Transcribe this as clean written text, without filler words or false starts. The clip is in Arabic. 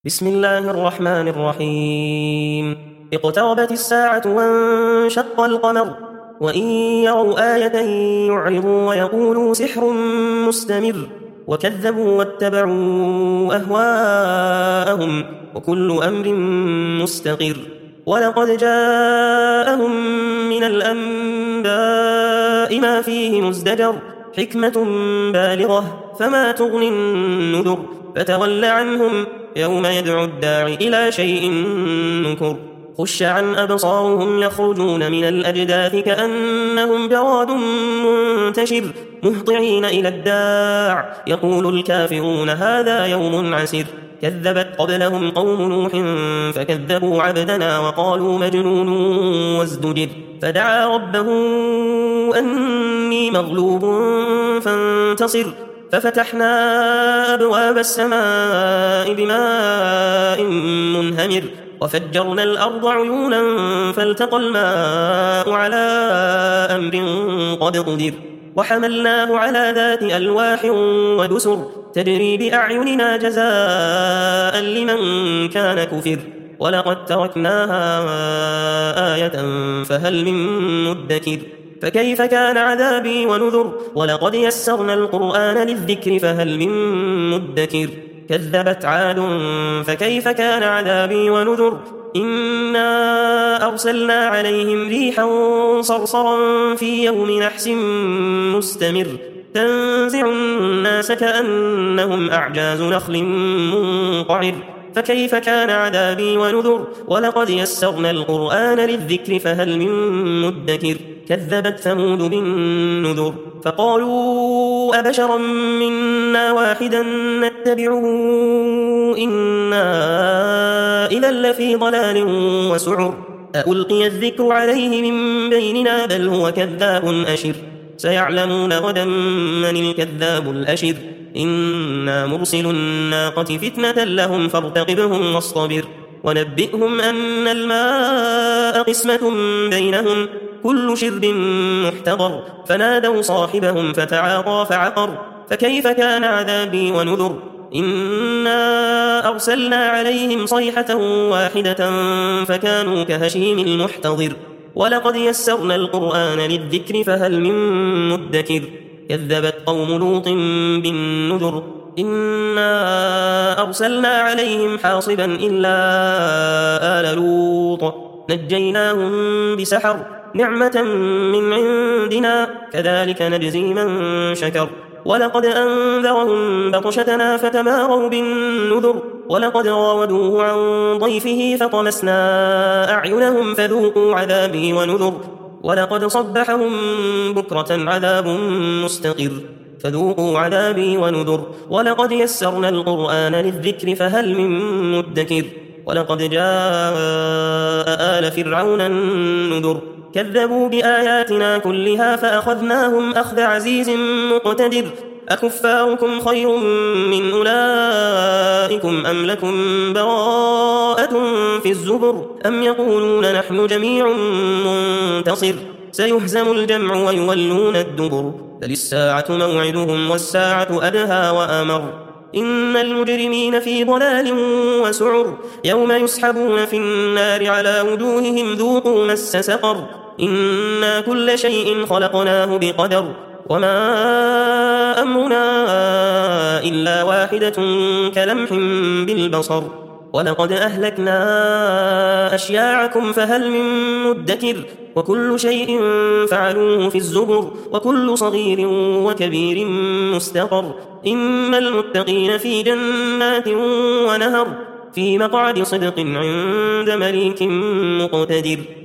بسم الله الرحمن الرحيم. اقتربت الساعة وانشق القمر وإن يروا آية يعرضوا ويقولوا سحر مستمر وكذبوا واتبعوا أهواءهم وكل أمر مستقر. ولقد جاءهم من الأنباء ما فيه مزدجر حكمة بالغة فما تغني النذر فتول عنهم يوم يدعو الداعي إلى شيء نكر. خش عن أبصارهم يخرجون من الأجداث كأنهم جراد منتشر مهطعين إلى الداع يقول الكافرون هذا يوم عسر. كذبت قبلهم قوم نوح فكذبوا عبدنا وقالوا مجنون وازدجر. فدعا ربه أني مغلوب فانتصر ففتحنا أبواب السماء بماء منهمر وفجرنا الأرض عيونا فالتقى الماء على أمر قد قدر. وحملناه على ذات ألواح ودسر تجري بأعيننا جزاء لمن كان كفر. ولقد تركناها آية فهل من مدكر. فكيف كان عذابي ونذر. ولقد يسرنا القرآن للذكر فهل من مدكر. كذبت عاد فكيف كان عذابي ونذر. إنا أرسلنا عليهم ريحا صرصرا في يوم نحس مستمر تنزع الناس كأنهم أعجاز نخل منقعر. فكيف كان عذابي ونذر. ولقد يسرنا القرآن للذكر فهل من مدكر. كذبت ثمود بالنذر فقالوا أبشرا منا واحدا نتبعه إنا إذا لفي ضلال وسعر. ألقي الذكر عليه من بيننا بل هو كذاب أشر. سيعلمون غدا من الكذاب الأشر. إنا مرسل الناقة فتنة لهم فارتقبهم واصطبر. ونبئهم أن الماء قسمة بينهم كل شرب محتضر. فنادوا صاحبهم فتعاطى فعقر. فكيف كان عذابي ونذر. إنا أرسلنا عليهم صيحة واحدة فكانوا كهشيم المحتضر. ولقد يسرنا القرآن للذكر فهل من مدكر. كذبت قوم لوط بالنذر إنا أرسلنا عليهم حاصبا إلا آل لوط نجيناهم بسحر نعمة من عندنا كذلك نجزي من شكر. ولقد أنذرهم بطشتنا فتماروا بالنذر. ولقد راودوه عن ضيفه فطمسنا أعينهم فذوقوا عذابي ونذر. ولقد صبحهم بكرة عذاب مستقر فذوقوا عذابي ونذر. ولقد يسرنا القرآن للذكر فهل من مدكر. ولقد جاء آل فرعون النذر كذبوا بآياتنا كلها فأخذناهم أخذ عزيز مقتدر. أكفاركم خير من أولئكم أم لكم براءة في الزبر أم يقولون نحن جميع منتصر. سيهزم الجمع ويولون الدبر بل الساعة موعدهم والساعة أدهى وأمر. إن المجرمين في ضلال وسعر يوم يسحبون في النار على وجوههم ذوقوا مس سقر. إنا كل شيء خلقناه بقدر وما أمرنا إلا واحدة كلمح بالبصر. ولقد أهلكنا أشياعكم فهل من مدكر. وكل شيء فعلوه في الزبر وكل صغير وكبير مستقر. إن المتقين في جنات ونهر في مقعد صدق عند مليك مقتدر.